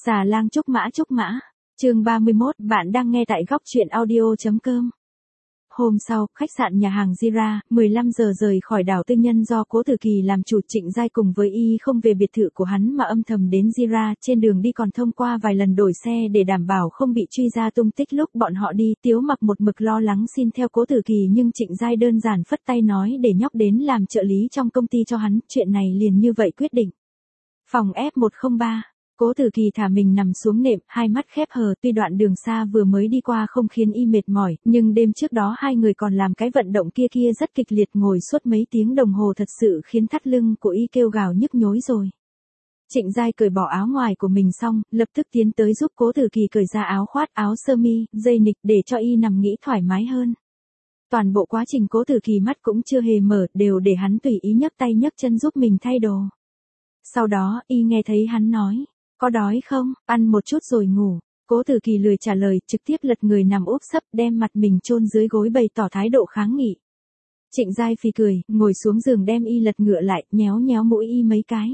Xà lang trúc mã. Chương 31, bạn đang nghe tại góc truyện audio.com. Hôm sau, khách sạn nhà hàng Jira, 15 giờ rời khỏi đảo tư nhân do Cố Tử Kỳ làm chủ. Trịnh Giai cùng với y không về biệt thự của hắn mà âm thầm đến Jira, trên đường đi còn thông qua vài lần đổi xe để đảm bảo không bị truy ra tung tích. Lúc bọn họ đi, Tiếu Mặc một mực lo lắng xin theo Cố Tử Kỳ nhưng Trịnh Giai đơn giản phất tay nói để nhóc đến làm trợ lý trong công ty cho hắn, chuyện này liền như vậy quyết định. Phòng F103. Cố Tử Kỳ thả mình nằm xuống nệm, hai mắt khép hờ, tuy đoạn đường xa vừa mới đi qua không khiến y mệt mỏi, nhưng đêm trước đó hai người còn làm cái vận động kia rất kịch liệt, ngồi suốt mấy tiếng đồng hồ thật sự khiến thắt lưng của y kêu gào nhức nhối rồi. Trịnh Giai cởi bỏ áo ngoài của mình xong, lập tức tiến tới giúp Cố Tử Kỳ cởi ra áo khoác, áo sơ mi, dây nịt để cho y nằm nghỉ thoải mái hơn. Toàn bộ quá trình Cố Tử Kỳ mắt cũng chưa hề mở, đều để hắn tùy ý nhấc tay nhấc chân giúp mình thay đồ. Sau đó, y nghe thấy hắn nói, có đói không, ăn một chút rồi ngủ. Cố Tử Kỳ lười trả lời, trực tiếp lật người nằm úp sấp, đem mặt mình chôn dưới gối bày tỏ thái độ kháng nghị. Trịnh Giai phì cười, ngồi xuống giường đem y lật ngựa lại, nhéo nhéo mũi y mấy cái.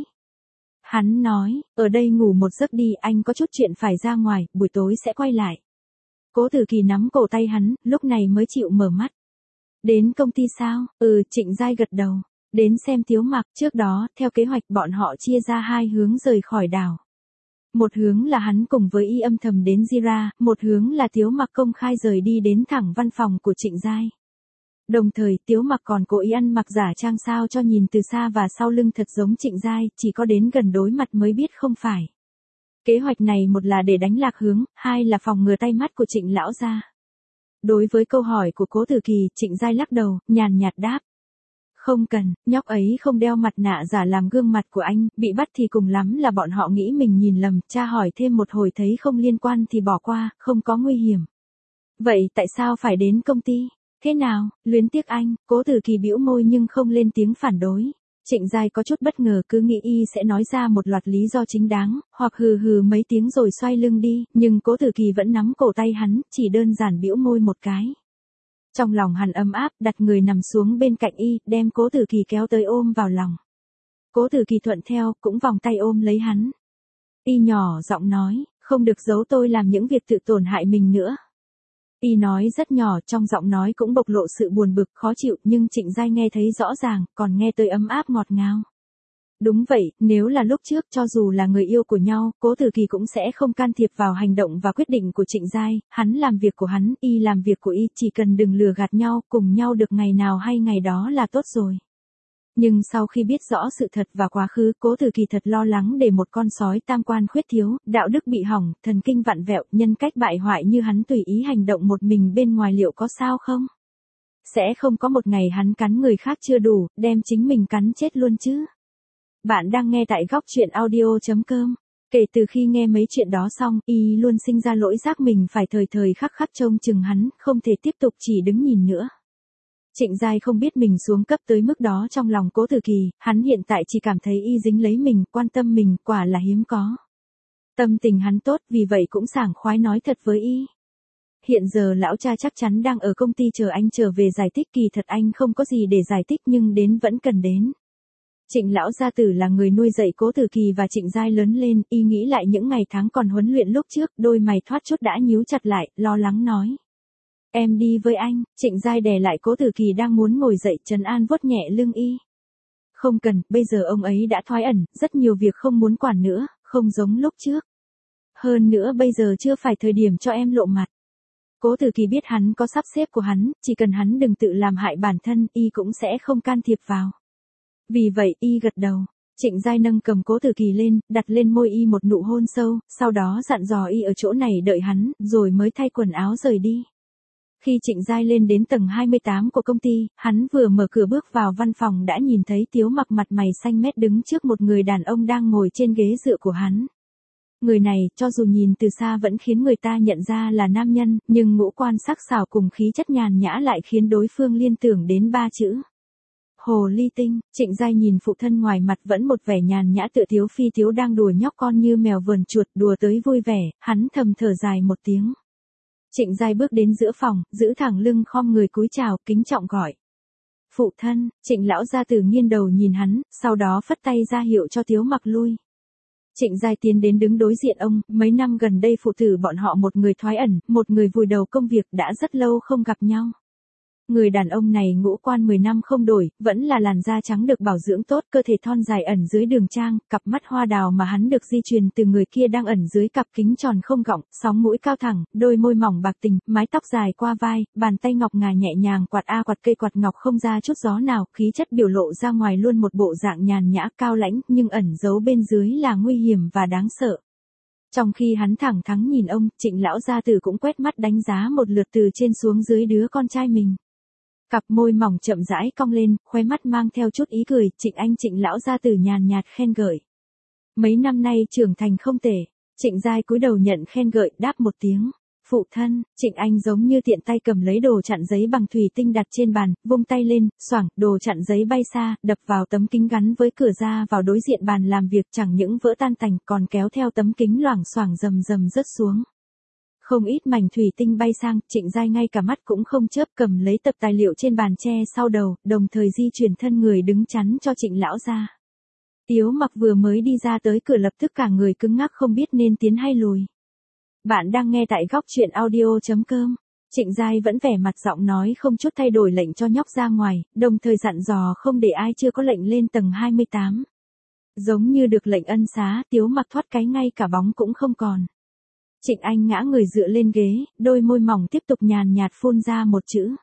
Hắn nói, ở đây ngủ một giấc đi, anh có chút chuyện phải ra ngoài, buổi tối sẽ quay lại. Cố Tử Kỳ nắm cổ tay hắn, lúc này mới chịu mở mắt. Đến công ty sao? Trịnh Giai gật đầu. Đến xem Tiếu Mặc, trước đó, theo kế hoạch bọn họ chia ra hai hướng rời khỏi đảo. Một hướng là hắn cùng với y âm thầm đến Jira, một hướng là Tiếu Mặc công khai rời đi đến thẳng văn phòng của Trịnh Giai. Đồng thời, Tiếu Mặc còn cố ý ăn mặc giả trang sao cho nhìn từ xa và sau lưng thật giống Trịnh Giai, chỉ có đến gần đối mặt mới biết không phải. Kế hoạch này một là để đánh lạc hướng, hai là phòng ngừa tay mắt của Trịnh lão gia. Đối với câu hỏi của Cố Tử Kỳ, Trịnh Giai lắc đầu, nhàn nhạt đáp. Không cần, nhóc ấy không đeo mặt nạ giả làm gương mặt của anh, bị bắt thì cùng lắm là bọn họ nghĩ mình nhìn lầm, tra hỏi thêm một hồi thấy không liên quan thì bỏ qua, không có nguy hiểm. Vậy tại sao phải đến công ty? Thế nào, luyến tiếc anh? Cố Tử Kỳ bĩu môi nhưng không lên tiếng phản đối. Trịnh Giai có chút bất ngờ, cứ nghĩ y sẽ nói ra một loạt lý do chính đáng, hoặc hừ mấy tiếng rồi xoay lưng đi, nhưng Cố Tử Kỳ vẫn nắm cổ tay hắn, chỉ đơn giản bĩu môi một cái. Trong lòng hắn ấm áp, đặt người nằm xuống bên cạnh y, đem Cố Tử Kỳ kéo tới ôm vào lòng. Cố Tử Kỳ thuận theo, cũng vòng tay ôm lấy hắn. Y nhỏ giọng nói, không được giấu tôi làm những việc tự tổn hại mình nữa. Y nói rất nhỏ, trong giọng nói cũng bộc lộ sự buồn bực, khó chịu, nhưng Trịnh Giai nghe thấy rõ ràng, còn nghe tới ấm áp ngọt ngào. Đúng vậy, nếu là lúc trước cho dù là người yêu của nhau, Cố Tử Kỳ cũng sẽ không can thiệp vào hành động và quyết định của Trịnh Giai, hắn làm việc của hắn, y làm việc của y, chỉ cần đừng lừa gạt nhau, cùng nhau được ngày nào hay ngày đó là tốt rồi. Nhưng sau khi biết rõ sự thật và quá khứ, Cố Tử Kỳ thật lo lắng để một con sói tam quan khuyết thiếu, đạo đức bị hỏng, thần kinh vặn vẹo, nhân cách bại hoại như hắn tùy ý hành động một mình bên ngoài liệu có sao không? Sẽ không có một ngày hắn cắn người khác chưa đủ, đem chính mình cắn chết luôn chứ. Bạn đang nghe tại góc truyện audio.com. Kể từ khi nghe mấy chuyện đó xong, y luôn sinh ra lỗi giác mình phải thời thời khắc khắc trông chừng hắn, không thể tiếp tục chỉ đứng nhìn nữa. Trịnh Giai không biết mình xuống cấp tới mức đó trong lòng Cố Tử Kỳ, hắn hiện tại chỉ cảm thấy y dính lấy mình, quan tâm mình, quả là hiếm có. Tâm tình hắn tốt, vì vậy cũng sảng khoái nói thật với y. Hiện giờ lão cha chắc chắn đang ở công ty chờ anh trở về giải thích, kỳ thật anh không có gì để giải thích nhưng đến vẫn cần đến. Trịnh lão gia tử là người nuôi dạy Cố Tử Kỳ và Trịnh Giai lớn lên, y nghĩ lại những ngày tháng còn huấn luyện lúc trước, đôi mày thoát chút đã nhíu chặt lại, lo lắng nói. Em đi với anh. Trịnh Giai đè lại Cố Tử Kỳ đang muốn ngồi dậy, trấn an vuốt nhẹ lưng y. Không cần, bây giờ ông ấy đã thoái ẩn, rất nhiều việc không muốn quản nữa, không giống lúc trước. Hơn nữa bây giờ chưa phải thời điểm cho em lộ mặt. Cố Tử Kỳ biết hắn có sắp xếp của hắn, chỉ cần hắn đừng tự làm hại bản thân, y cũng sẽ không can thiệp vào. Vì vậy, y gật đầu. Trịnh Giai nâng cầm Cố Tử Kỳ lên, đặt lên môi y một nụ hôn sâu, sau đó dặn dò y ở chỗ này đợi hắn, rồi mới thay quần áo rời đi. Khi Trịnh Giai lên đến tầng 28 của công ty, hắn vừa mở cửa bước vào văn phòng đã nhìn thấy Tiếu Mặc mặt mày xanh mét đứng trước một người đàn ông đang ngồi trên ghế dựa của hắn. Người này, cho dù nhìn từ xa vẫn khiến người ta nhận ra là nam nhân, nhưng ngũ quan sắc sảo cùng khí chất nhàn nhã lại khiến đối phương liên tưởng đến ba chữ. Hồ ly tinh. Trịnh Giai nhìn phụ thân ngoài mặt vẫn một vẻ nhàn nhã tựa Tiếu Phi Tiếu đang đùa nhóc con như mèo vờn chuột, đùa tới vui vẻ, hắn thầm thở dài một tiếng. Trịnh Giai bước đến giữa phòng, giữ thẳng lưng khom người cúi chào, kính trọng gọi. Phụ thân. Trịnh lão gia tử nghiêng đầu nhìn hắn, sau đó phất tay ra hiệu cho Tiếu Mặc lui. Trịnh Giai tiến đến đứng đối diện ông, mấy năm gần đây phụ tử bọn họ một người thoái ẩn, một người vùi đầu công việc đã rất lâu không gặp nhau. Người đàn ông này ngũ quan 10 năm không đổi, vẫn là làn da trắng được bảo dưỡng tốt, cơ thể thon dài ẩn dưới đường trang, cặp mắt hoa đào mà hắn được di truyền từ người kia đang ẩn dưới cặp kính tròn không gọng, sóng mũi cao thẳng, đôi môi mỏng bạc tình, mái tóc dài qua vai, bàn tay ngọc ngà nhẹ nhàng quạt quạt cây quạt ngọc không ra chút gió nào, khí chất biểu lộ ra ngoài luôn một bộ dạng nhàn nhã cao lãnh, nhưng ẩn giấu bên dưới là nguy hiểm và đáng sợ. Trong khi hắn thẳng thắn nhìn ông, Trịnh lão gia tử cũng quét mắt đánh giá một lượt từ trên xuống dưới đứa con trai mình. Cặp môi mỏng chậm rãi cong lên, khóe mắt mang theo chút ý cười, Trịnh lão gia tử nhàn nhạt khen gợi. Mấy năm nay trưởng thành không tệ. Trịnh Giai cúi đầu nhận khen gợi, đáp một tiếng. Phụ thân, Trịnh Anh giống như tiện tay cầm lấy đồ chặn giấy bằng thủy tinh đặt trên bàn, vung tay lên, xoảng, đồ chặn giấy bay xa, đập vào tấm kính gắn với cửa ra vào đối diện bàn làm việc, chẳng những vỡ tan tành còn kéo theo tấm kính loảng xoảng rầm rầm rớt xuống. Không ít mảnh thủy tinh bay sang, Trịnh Giai ngay cả mắt cũng không chớp cầm lấy tập tài liệu trên bàn che sau đầu, đồng thời di chuyển thân người đứng chắn cho Trịnh lão ra. Tiếu Mặc vừa mới đi ra tới cửa lập tức cả người cứng ngắc không biết nên tiến hay lùi. Bạn đang nghe tại góc truyện audio.com. Trịnh Giai vẫn vẻ mặt giọng nói không chút thay đổi lệnh cho nhóc ra ngoài, đồng thời dặn dò không để ai chưa có lệnh lên tầng 28. Giống như được lệnh ân xá, Tiếu Mặc thoát cái ngay cả bóng cũng không còn. Trịnh Anh ngã người dựa lên ghế, đôi môi mỏng tiếp tục nhàn nhạt phun ra một chữ.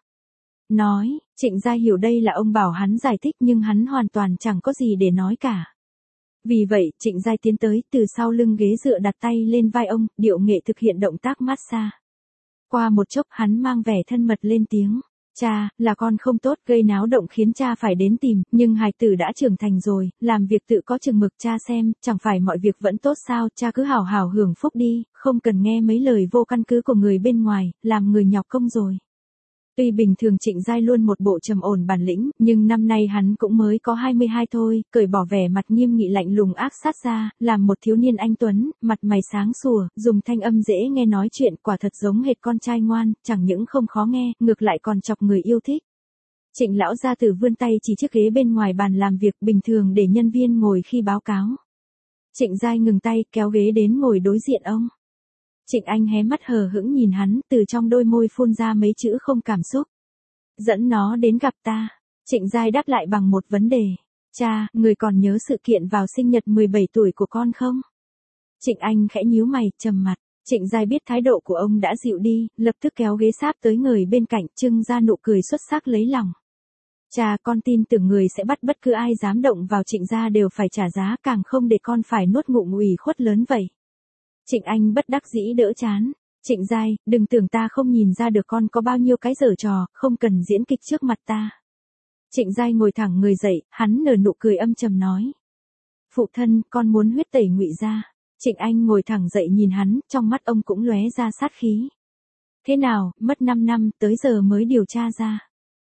Nói, Trịnh Giai hiểu đây là ông bảo hắn giải thích nhưng hắn hoàn toàn chẳng có gì để nói cả. Vì vậy, Trịnh Giai tiến tới, từ sau lưng ghế dựa đặt tay lên vai ông, điệu nghệ thực hiện động tác massage. Qua một chốc hắn mang vẻ thân mật lên tiếng. Cha, là con không tốt, gây náo động khiến cha phải đến tìm, nhưng hài tử đã trưởng thành rồi, làm việc tự có chừng mực, cha xem, chẳng phải mọi việc vẫn tốt sao, cha cứ hào hào hưởng phúc đi, không cần nghe mấy lời vô căn cứ của người bên ngoài, làm người nhọc công rồi. Tuy bình thường Trịnh Giai luôn một bộ trầm ổn bản lĩnh, nhưng năm nay hắn cũng mới có 22 thôi, cởi bỏ vẻ mặt nghiêm nghị lạnh lùng ác sát ra, làm một thiếu niên anh tuấn, mặt mày sáng sủa, dùng thanh âm dễ nghe nói chuyện, quả thật giống hệt con trai ngoan, chẳng những không khó nghe, ngược lại còn chọc người yêu thích. Trịnh lão gia tử vươn tay chỉ chiếc ghế bên ngoài bàn làm việc bình thường để nhân viên ngồi khi báo cáo. Trịnh Giai ngừng tay, kéo ghế đến ngồi đối diện ông. Trịnh Anh hé mắt hờ hững nhìn hắn, từ trong đôi môi phun ra mấy chữ không cảm xúc. Dẫn nó đến gặp ta. Trịnh Giai đáp lại bằng một vấn đề. Cha, người còn nhớ sự kiện vào sinh nhật 17 tuổi của con không? Trịnh Anh khẽ nhíu mày, trầm mặt. Trịnh Giai biết thái độ của ông đã dịu đi, lập tức kéo ghế sáp tới người bên cạnh, trưng ra nụ cười xuất sắc lấy lòng. Cha, con tin tưởng người sẽ bắt bất cứ ai dám động vào Trịnh gia đều phải trả giá, càng không để con phải nuốt ngụm ủy khuất lớn vậy. Trịnh Anh bất đắc dĩ đỡ chán. Trịnh Giai, đừng tưởng ta không nhìn ra được con có bao nhiêu cái giở trò, không cần diễn kịch trước mặt ta. Trịnh Giai ngồi thẳng người dậy, hắn nở nụ cười âm trầm nói. Phụ thân, con muốn huyết tẩy Ngụy gia. Trịnh Anh ngồi thẳng dậy nhìn hắn, trong mắt ông cũng lóe ra sát khí. Thế nào, mất 5 năm, tới giờ mới điều tra ra.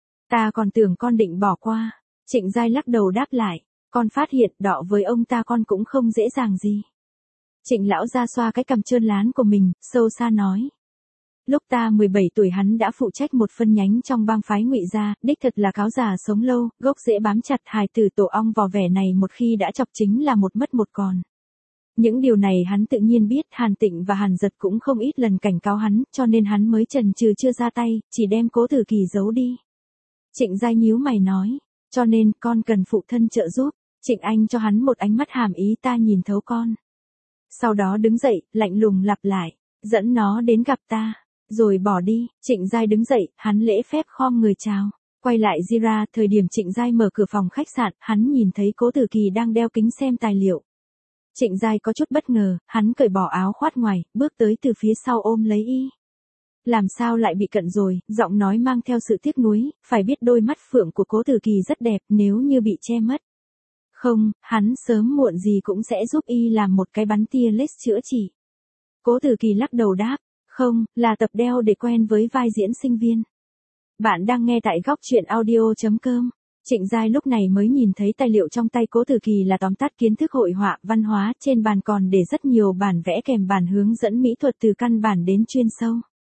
Ta còn tưởng con định bỏ qua. Trịnh Giai lắc đầu đáp lại. Con phát hiện đọ với ông ta con cũng không dễ dàng gì. Trịnh lão ra xoa cái cằm trơn lán của mình, sâu xa nói. Lúc ta 17 tuổi hắn đã phụ trách một phân nhánh trong bang phái Ngụy gia, đích thật là cáo già sống lâu, gốc rễ bám chặt, hài tử tổ ong vò vẻ này một khi đã chọc chính là một mất một còn. Những điều này hắn tự nhiên biết, Hàn Tịnh và Hàn Giật cũng không ít lần cảnh cáo hắn, cho nên hắn mới chần chừ chưa ra tay, chỉ đem Cố Tử Kỳ giấu đi. Trịnh Giai nhíu mày nói, cho nên con cần phụ thân trợ giúp. Trịnh Anh cho hắn một ánh mắt hàm ý, ta nhìn thấu con. Sau đó đứng dậy, lạnh lùng lặp lại, dẫn nó đến gặp ta, rồi bỏ đi. Trịnh Giai đứng dậy, hắn lễ phép khom người chào. Quay lại Jira, thời điểm Trịnh Giai mở cửa phòng khách sạn, hắn nhìn thấy Cố Tử Kỳ đang đeo kính xem tài liệu. Trịnh Giai có chút bất ngờ, hắn cởi bỏ áo khoác ngoài, bước tới từ phía sau ôm lấy y. Làm sao lại bị cận rồi, giọng nói mang theo sự tiếc nuối, phải biết đôi mắt phượng của Cố Tử Kỳ rất đẹp, nếu như bị che mất. Không, hắn sớm muộn gì cũng sẽ giúp y làm một cái bắn tia laser chữa trị. Cố Tử Kỳ lắc đầu đáp, không, là tập đeo để quen với vai diễn sinh viên. Bạn đang nghe tại góc truyện audio.com. Trịnh Giai lúc này mới nhìn thấy tài liệu trong tay Cố Tử Kỳ là tóm tắt kiến thức hội họa, văn hóa, trên bàn còn để rất nhiều bản vẽ kèm bản hướng dẫn mỹ thuật từ căn bản đến chuyên sâu.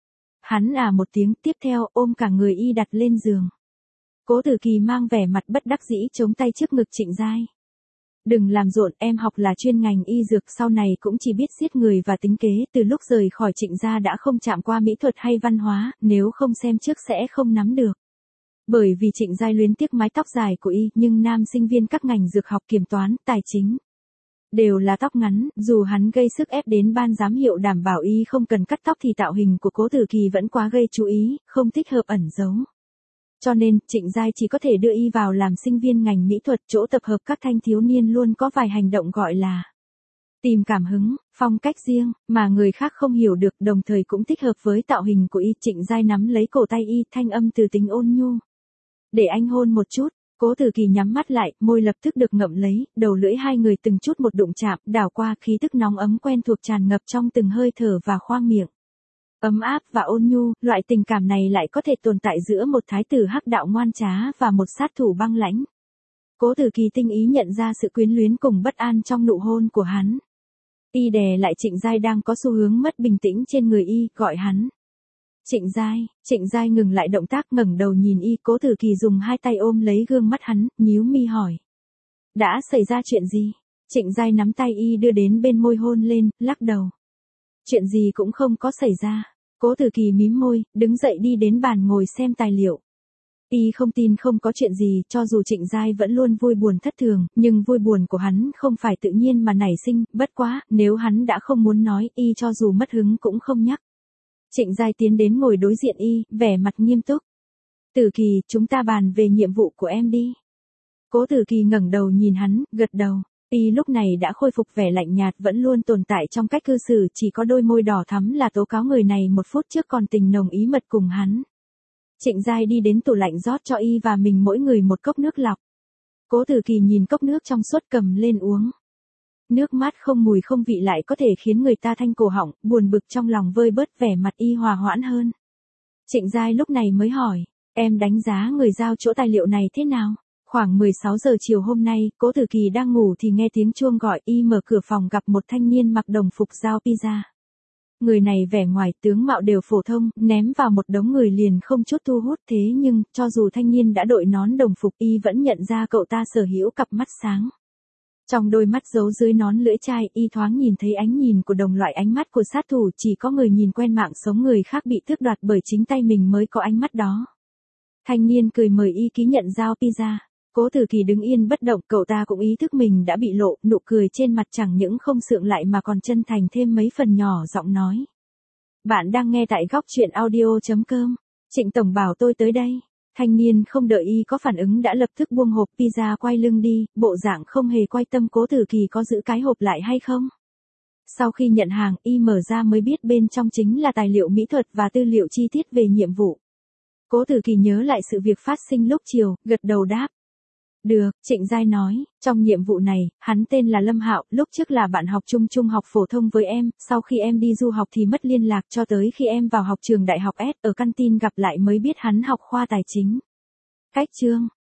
Hắn một tiếng, tiếp theo ôm cả người y đặt lên giường. Cố Tử Kỳ mang vẻ mặt bất đắc dĩ chống tay trước ngực Trịnh Giai. Đừng làm rộn, em học là chuyên ngành y dược, sau này cũng chỉ biết giết người và tính kế, từ lúc rời khỏi Trịnh gia đã không chạm qua mỹ thuật hay văn hóa, nếu không xem trước sẽ không nắm được. Bởi vì Trịnh Giai luyến tiếc mái tóc dài của y, nhưng nam sinh viên các ngành dược học, kiểm toán, tài chính đều là tóc ngắn, dù hắn gây sức ép đến ban giám hiệu đảm bảo y không cần cắt tóc thì tạo hình của Cố Tử Kỳ vẫn quá gây chú ý, không thích hợp ẩn giấu. Cho nên, Trịnh Giai chỉ có thể đưa y vào làm sinh viên ngành mỹ thuật, chỗ tập hợp các thanh thiếu niên luôn có vài hành động gọi là tìm cảm hứng, phong cách riêng, mà người khác không hiểu được, đồng thời cũng thích hợp với tạo hình của y. Trịnh Giai nắm lấy cổ tay y, thanh âm từ tính ôn nhu. Để anh hôn một chút. Cố Tử Kỳ nhắm mắt lại, môi lập tức được ngậm lấy, đầu lưỡi hai người từng chút một đụng chạm, đảo qua, khí tức nóng ấm quen thuộc tràn ngập trong từng hơi thở và khoang miệng. Ấm áp và ôn nhu, loại tình cảm này lại có thể tồn tại giữa một thái tử hắc đạo ngoan trá và một sát thủ băng lãnh. Cố Tử Kỳ tinh ý nhận ra sự quyến luyến cùng bất an trong nụ hôn của hắn. Y đè lại Trịnh Giai đang có xu hướng mất bình tĩnh trên người y, gọi hắn. Trịnh Giai ngừng lại động tác, ngẩng đầu nhìn y. Cố Tử Kỳ dùng hai tay ôm lấy gương mắt hắn, nhíu mi hỏi. Đã xảy ra chuyện gì? Trịnh Giai nắm tay y đưa đến bên môi hôn lên, lắc đầu. Chuyện gì cũng không có xảy ra. Cố Tử Kỳ mím môi, đứng dậy đi đến bàn ngồi xem tài liệu. Y không tin không có chuyện gì, cho dù Trịnh Giai vẫn luôn vui buồn thất thường, nhưng vui buồn của hắn không phải tự nhiên mà nảy sinh, bất quá, nếu hắn đã không muốn nói, y cho dù mất hứng cũng không nhắc. Trịnh Giai tiến đến ngồi đối diện y, vẻ mặt nghiêm túc. Tử Kỳ, chúng ta bàn về nhiệm vụ của em đi. Cố Tử Kỳ ngẩng đầu nhìn hắn, gật đầu. Y lúc này đã khôi phục vẻ lạnh nhạt vẫn luôn tồn tại trong cách cư xử, chỉ có đôi môi đỏ thắm là tố cáo người này một phút trước còn tình nồng ý mật cùng hắn. Trịnh Giai đi đến tủ lạnh rót cho y và mình mỗi người một cốc nước lọc. Cố Tử Kỳ nhìn cốc nước trong suốt cầm lên uống. Nước mát không mùi không vị lại có thể khiến người ta thanh cổ họng, buồn bực trong lòng vơi bớt, vẻ mặt y hòa hoãn hơn. Trịnh Giai lúc này mới hỏi, em đánh giá người giao chỗ tài liệu này thế nào? Khoảng 16 giờ chiều hôm nay, Cố Tử Kỳ đang ngủ thì nghe tiếng chuông gọi, y mở cửa phòng gặp một thanh niên mặc đồng phục giao pizza. Người này vẻ ngoài tướng mạo đều phổ thông, ném vào một đống người liền không chút thu hút, thế nhưng, cho dù thanh niên đã đội nón đồng phục, y vẫn nhận ra cậu ta sở hữu cặp mắt sáng. Trong đôi mắt giấu dưới nón lưỡi chai, y thoáng nhìn thấy ánh nhìn của đồng loại ánh mắt của sát thủ, chỉ có người nhìn quen mạng sống người khác bị tước đoạt bởi chính tay mình mới có ánh mắt đó. Thanh niên cười mời y ký nhận giao pizza. Cố Tử Kỳ đứng yên bất động, cậu ta cũng ý thức mình đã bị lộ, nụ cười trên mặt chẳng những không sượng lại mà còn chân thành thêm mấy phần, nhỏ giọng nói. Bạn đang nghe tại góc truyện audio.com. Trịnh tổng bảo tôi tới đây. Thanh niên không đợi y có phản ứng đã lập tức buông hộp pizza quay lưng đi, bộ dạng không hề quan tâm Cố Tử Kỳ có giữ cái hộp lại hay không. Sau khi nhận hàng, y mở ra mới biết bên trong chính là tài liệu mỹ thuật và tư liệu chi tiết về nhiệm vụ. Cố Tử Kỳ nhớ lại sự việc phát sinh lúc chiều, gật đầu đáp. Được, Trịnh Giai nói, trong nhiệm vụ này, hắn tên là Lâm Hạo, lúc trước là bạn học chung trung học phổ thông với em, sau khi em đi du học thì mất liên lạc cho tới khi em vào học trường đại học S, ở canteen gặp lại mới biết hắn học khoa tài chính. Cách chương